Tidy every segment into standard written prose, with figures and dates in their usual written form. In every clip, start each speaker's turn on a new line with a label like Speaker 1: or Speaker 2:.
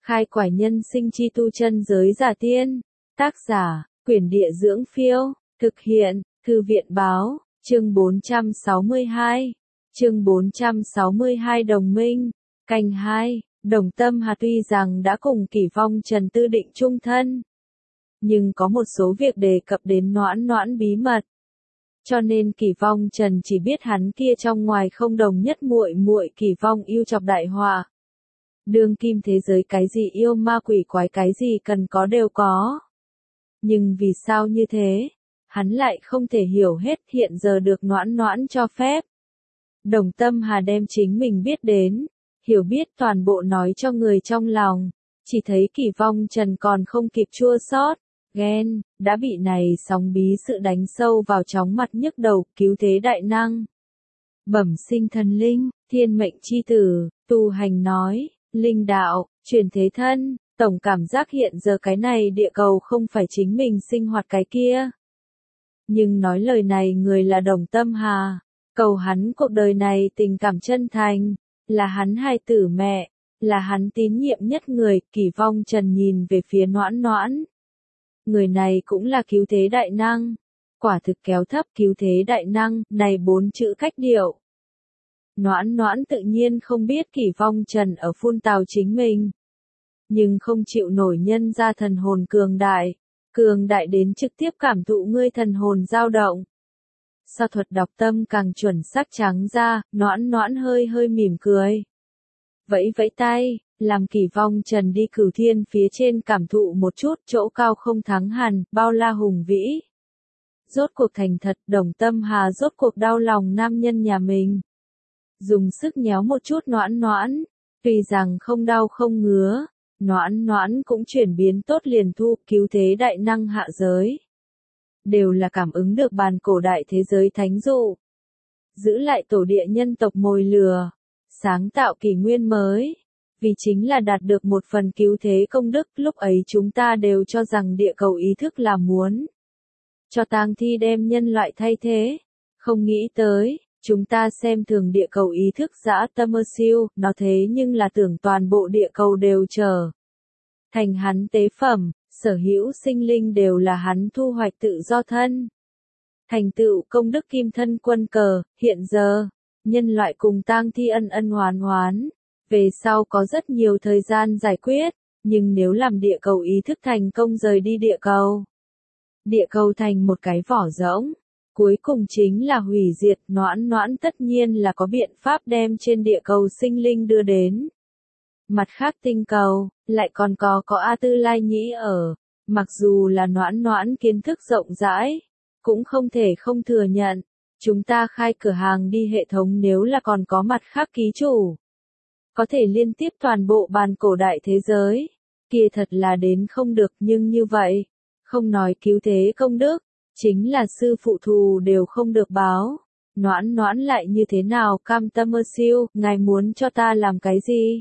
Speaker 1: Khai quải nhân sinh chi tu chân giới giả tiên. Tác giả, Quyển Địa Dưỡng Phiêu. Thực hiện, Thư viện Báo. Chương 462. Chương 462 Đồng Minh. Canh 2. Đồng Tâm Hà tuy rằng đã cùng Kỷ Vong Trần tư định chung thân, nhưng có một số việc đề cập đến Noãn Noãn bí mật, cho nên Kỷ Vong Trần chỉ biết hắn kia trong ngoài không đồng nhất muội muội Kỷ Vong yêu chọc đại họa. Đương kim thế giới cái gì yêu ma quỷ quái cái gì cần có đều có. Nhưng vì sao như thế? Hắn lại không thể hiểu hết, hiện giờ được Noãn Noãn cho phép. Đồng Tâm Hà đem chính mình biết đến, hiểu biết toàn bộ nói cho người trong lòng, chỉ thấy Kỷ Vong Trần còn không kịp chua xót, ghen, đã bị này sóng bí sự đánh sâu vào chóng mặt nhức đầu, cứu thế đại năng. Bẩm sinh thần linh, thiên mệnh chi tử, tu hành nói, linh đạo, truyền thế thân, tổng cảm giác hiện giờ cái này địa cầu không phải chính mình sinh hoạt cái kia. Nhưng nói lời này người là Đồng Tâm Hà, cầu hắn cuộc đời này tình cảm chân thành, là hắn hài tử mẹ, là hắn tín nhiệm nhất người. Kỷ Vong Trần nhìn về phía Noãn Noãn. Người này cũng là cứu thế đại năng, quả thực kéo thấp cứu thế đại năng, này 4 chữ cách điệu. Noãn Noãn tự nhiên không biết Kỷ Vong Trần ở phun tào chính mình, nhưng không chịu nổi nhân ra thần hồn cường đại đến trực tiếp cảm thụ ngươi thần hồn dao động. Sao thuật đọc tâm càng chuẩn xác trắng ra, Noãn Noãn hơi mỉm cười. Vẫy tay, làm Kỷ Vong Trần đi Cửu Thiên phía trên cảm thụ một chút, chỗ cao không thắng hẳn, bao la hùng vĩ. Rốt cuộc thành thật, Đồng Tâm Hà rốt cuộc đau lòng nam nhân nhà mình. Dùng sức nhéo một chút Noãn Noãn, tuy rằng không đau không ngứa, Noãn Noãn cũng chuyển biến tốt liền thu. Cứu thế đại năng hạ giới đều là cảm ứng được bàn cổ đại thế giới thánh dụ, giữ lại tổ địa nhân tộc mồi lừa, sáng tạo kỷ nguyên mới, vì chính là đạt được một phần cứu thế công đức. Lúc ấy chúng ta đều cho rằng địa cầu ý thức là muốn cho tang thi đem nhân loại thay thế, không nghĩ tới, chúng ta xem thường địa cầu ý thức dã tâm siêu, nó thế nhưng là tưởng toàn bộ địa cầu đều trở thành hắn tế phẩm, sở hữu sinh linh đều là hắn thu hoạch tự do thân. Thành tựu công đức kim thân quân cờ. Hiện giờ, nhân loại cùng tang thi ân hoán, về sau có rất nhiều thời gian giải quyết, nhưng nếu làm địa cầu ý thức thành công rời đi địa cầu thành một cái vỏ rỗng, cuối cùng chính là hủy diệt. Noãn Noãn tất nhiên là có biện pháp đem trên địa cầu sinh linh đưa đến mặt khác tinh cầu, lại còn có A Tư Lai Nhĩ ở. Mặc dù là Noãn Noãn kiến thức rộng rãi, cũng không thể không thừa nhận, chúng ta khai cửa hàng đi hệ thống nếu là còn có mặt khác ký chủ, có thể liên tiếp toàn bộ bàn cổ đại thế giới, kia thật là đến không được. Nhưng như vậy, không nói cứu thế công đức, chính là sư phụ thù đều không được báo. Noãn Noãn lại như thế nào cam tâm siêu, ngài muốn cho ta làm cái gì?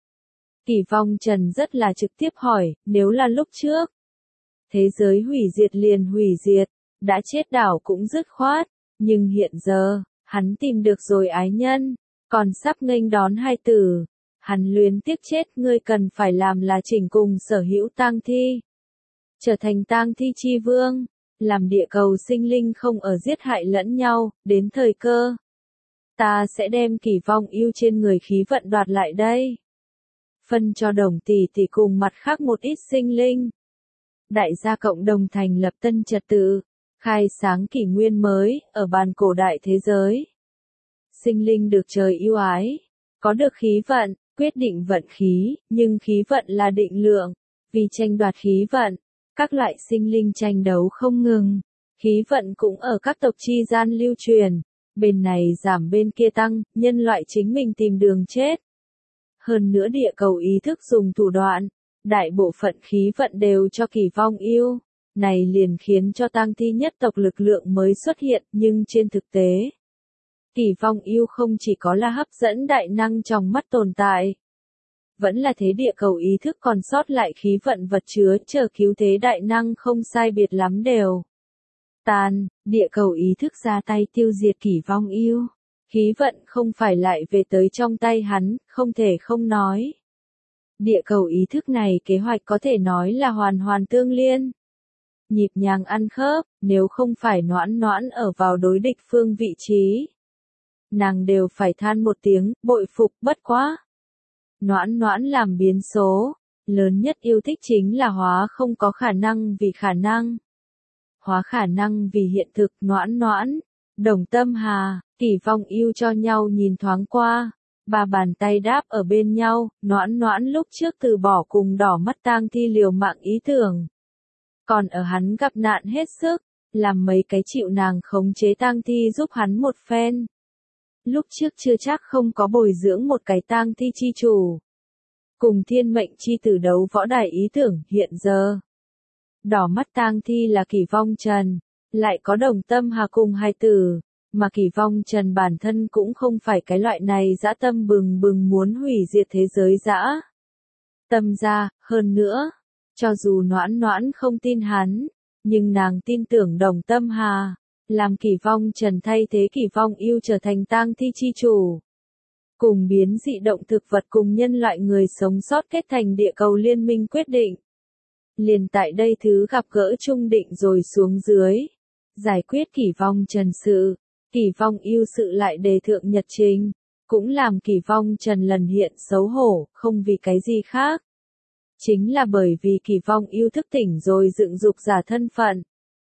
Speaker 1: Kỷ Vong Trần rất là trực tiếp hỏi, nếu là lúc trước, thế giới hủy diệt liền hủy diệt, đã chết đảo cũng dứt khoát, nhưng hiện giờ, hắn tìm được rồi ái nhân, còn sắp nghênh đón hai tử, hắn luyến tiếc chết. Ngươi cần phải làm là chỉnh cùng sở hữu tang thi, trở thành tang thi chi vương, làm địa cầu sinh linh không ở giết hại lẫn nhau. Đến thời cơ, ta sẽ đem Kỷ Vong yêu trên người khí vận đoạt lại đây, phân cho Đồng tỷ tỷ cùng mặt khác một ít sinh linh. Đại gia cộng đồng thành lập tân trật tự, khai sáng kỷ nguyên mới, ở bàn cổ đại thế giới. Sinh linh được trời yêu ái, có được khí vận, quyết định vận khí, nhưng khí vận là định lượng, vì tranh đoạt khí vận, các loại sinh linh tranh đấu không ngừng, khí vận cũng ở các tộc chi gian lưu truyền, bên này giảm bên kia tăng, nhân loại chính mình tìm đường chết. Hơn nữa địa cầu ý thức dùng thủ đoạn, đại bộ phận khí vận đều cho Kỷ Vong yêu, này liền khiến cho tang thi nhất tộc lực lượng mới xuất hiện. Nhưng trên thực tế, Kỷ Vong yêu không chỉ có là hấp dẫn đại năng trong mắt tồn tại, vẫn là thế địa cầu ý thức còn sót lại khí vận vật chứa chờ cứu thế đại năng không sai biệt lắm đều tàn. Địa cầu ý thức ra tay tiêu diệt Kỷ Vong yêu, khí vận không phải lại về tới trong tay hắn, không thể không nói. Địa cầu ý thức này kế hoạch có thể nói là hoàn hoàn tương liên. Nhịp nhàng ăn khớp, nếu không phải Noãn Noãn ở vào đối địch phương vị trí. Nàng đều phải than một tiếng, bội phục bất quá. Noãn Noãn làm biến số, lớn nhất yêu thích chính là hóa không có khả năng vì khả năng. Hóa khả năng vì hiện thực. Noãn Noãn, Đồng Tâm Hà, Kỳ Vong yêu cho nhau nhìn thoáng qua. Ba bàn tay đáp ở bên nhau, Noãn Noãn lúc trước từ bỏ cùng đỏ mắt tang thi liều mạng ý tưởng. Còn ở hắn gặp nạn hết sức, làm mấy cái chịu nàng khống chế tang thi giúp hắn một phen. Lúc trước chưa chắc không có bồi dưỡng một cái tang thi chi chủ. Cùng thiên mệnh chi tử đấu võ đài ý tưởng hiện giờ. Đỏ mắt tang thi là Kỳ Vong Trần, lại có Đồng Tâm Hà cùng hai tử, mà Kỳ Vong Trần bản thân cũng không phải cái loại này dã tâm bừng bừng muốn hủy diệt thế giới dã. Tâm ra, hơn nữa, cho dù Noãn Noãn không tin hắn, nhưng nàng tin tưởng Đồng Tâm Hà, làm Kỳ Vong Trần thay thế Kỳ Vong yêu trở thành tang thi chi chủ. Cùng biến dị động thực vật cùng nhân loại người sống sót kết thành địa cầu liên minh quyết định. Liền tại đây thứ gặp gỡ trung định rồi xuống dưới. Giải quyết Kỳ Vong Trần sự, Kỳ Vong yêu sự lại đề thượng nhật trình, cũng làm Kỳ Vong Trần lần hiện xấu hổ, không vì cái gì khác. Chính là bởi vì Kỳ Vong yêu thức tỉnh rồi dựng dục giả thân phận.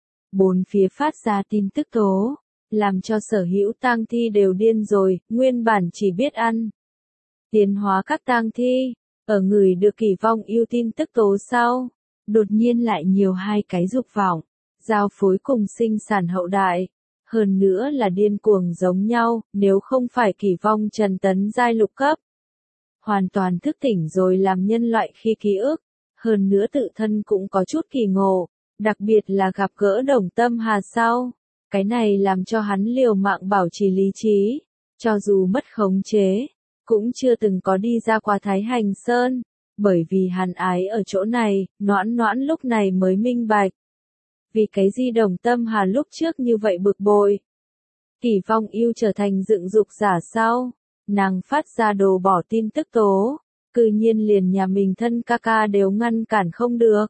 Speaker 1: Bốn phía phát ra tin tức tố, làm cho sở hữu tang thi đều điên rồi, nguyên bản chỉ biết ăn. Tiến hóa các tang thi, ở người được Kỳ Vong yêu tin tức tố sau, đột nhiên lại nhiều hai cái dục vọng, giao phối cùng sinh sản hậu đại. Hơn nữa là điên cuồng giống nhau, nếu không phải Kỳ Vong Trần tấn giai lục cấp. Hoàn toàn thức tỉnh rồi làm nhân loại khi ký ức, hơn nữa tự thân cũng có chút kỳ ngộ, đặc biệt là gặp gỡ Đồng Tâm Hà sau. Cái này làm cho hắn liều mạng bảo trì lý trí, cho dù mất khống chế, cũng chưa từng có đi ra qua Thái Hành Sơn, bởi vì hắn ái ở chỗ này, Noãn Noãn lúc này mới minh bạch. Vì cái gì Đồng Tâm Hà lúc trước như vậy bực bội. Kỳ Vong yêu trở thành dựng dục giả sau, nàng phát ra đồ bỏ tin tức tố, cư nhiên liền nhà mình thân ca ca đều ngăn cản không được.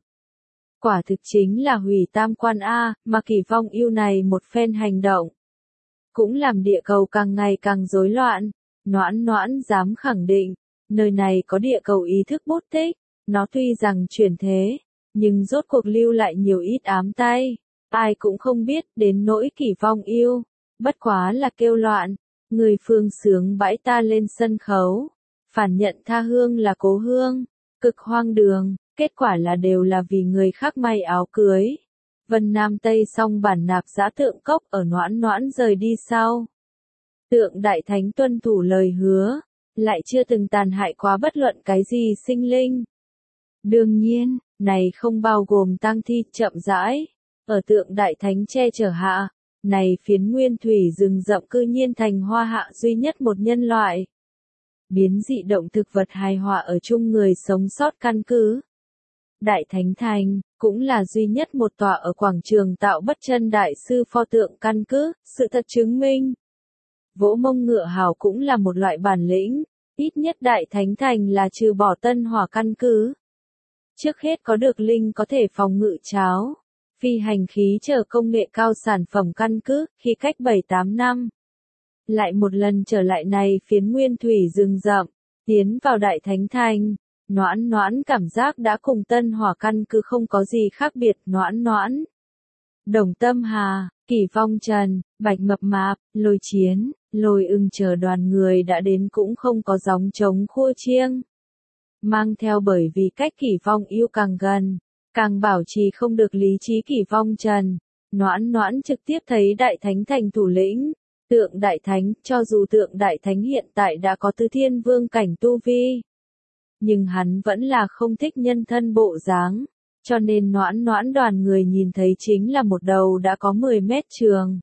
Speaker 1: Quả thực chính là hủy tam quan A, mà Kỳ Vong yêu này một phen hành động. Cũng làm địa cầu càng ngày càng rối loạn, Noãn Noãn dám khẳng định, nơi này có địa cầu ý thức bút tích, nó tuy rằng chuyển thế, nhưng rốt cuộc lưu lại nhiều ít ám tay, ai cũng không biết đến nỗi Kỳ Vong yêu, bất quá là kêu loạn, người phương sướng bãi ta lên sân khấu, phản nhận tha hương là cố hương, cực hoang đường. Kết quả là đều là vì người khác may áo cưới. Vân Nam Tây song bản nạp giã tượng cốc ở Noãn Noãn rời đi sau. Tượng Đại Thánh tuân thủ lời hứa, lại chưa từng tàn hại quá bất luận cái gì sinh linh. Đương nhiên, này không bao gồm tang thi chậm rãi. Ở tượng Đại Thánh che chở hạ, này phiến nguyên thủy rừng rậm cư nhiên thành hoa hạ duy nhất một nhân loại. Biến dị động thực vật hài hòa ở chung người sống sót căn cứ. Đại Thánh Thành, cũng là duy nhất một tòa ở quảng trường tạo bất chân đại sư pho tượng căn cứ, sự thật chứng minh. Vỗ mông ngựa hào cũng là một loại bản lĩnh, ít nhất Đại Thánh Thành là trừ bỏ tân hỏa căn cứ. Trước hết có được linh có thể phòng ngự cháo, phi hành khí chờ công nghệ cao sản phẩm căn cứ, khi cách 7-8 năm. Lại một lần trở lại này phiến nguyên thủy rừng rậm, tiến vào Đại Thánh Thành. Noãn Noãn cảm giác đã cùng tân hỏa căn cứ không có gì khác biệt. Noãn Noãn, Đồng Tâm Hà, Kỳ Vong Trần, Bạch Mập Mạp, Lôi Chiến, Lôi Ưng chờ đoàn người đã đến cũng không có gióng trống khua chiêng. Mang theo bởi vì cách Kỳ Vong yêu càng gần, càng bảo trì không được lý trí Kỳ Vong Trần. Noãn Noãn trực tiếp thấy Đại Thánh Thành thủ lĩnh, Tượng Đại Thánh, cho dù Tượng Đại Thánh hiện tại đã có Tứ Thiên Vương cảnh tu vi. Nhưng hắn vẫn là không thích nhân thân bộ dáng, cho nên Noãn Noãn đoàn người nhìn thấy chính là một đầu đã có 10 mét trường.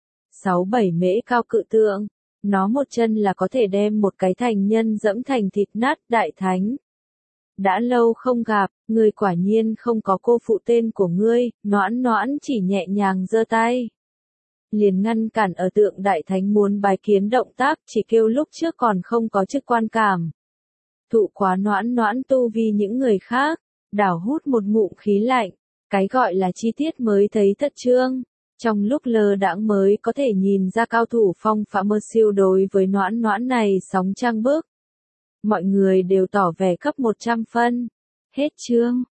Speaker 1: 6-7 mễ cao cự tượng, nó một chân là có thể đem một cái thành nhân dẫm thành thịt nát. Đại Thánh. Đã lâu không gặp, người quả nhiên không có cô phụ tên của ngươi. Noãn Noãn chỉ nhẹ nhàng giơ tay. Liền ngăn cản ở Tượng Đại Thánh muốn bái kiến động tác, chỉ kêu lúc trước còn không có chức quan cảm. thụ quá noãn noãn tu vi những người khác, đảo hút một ngụm khí lạnh, cái gọi là chi tiết mới thấy thất trương. Trong lúc lơ đãng mới có thể nhìn ra cao thủ phong phạm mơ siêu đối với noãn noãn này sóng trăng bước. Mọi người đều tỏ vẻ cấp 100 phân. Hết chương.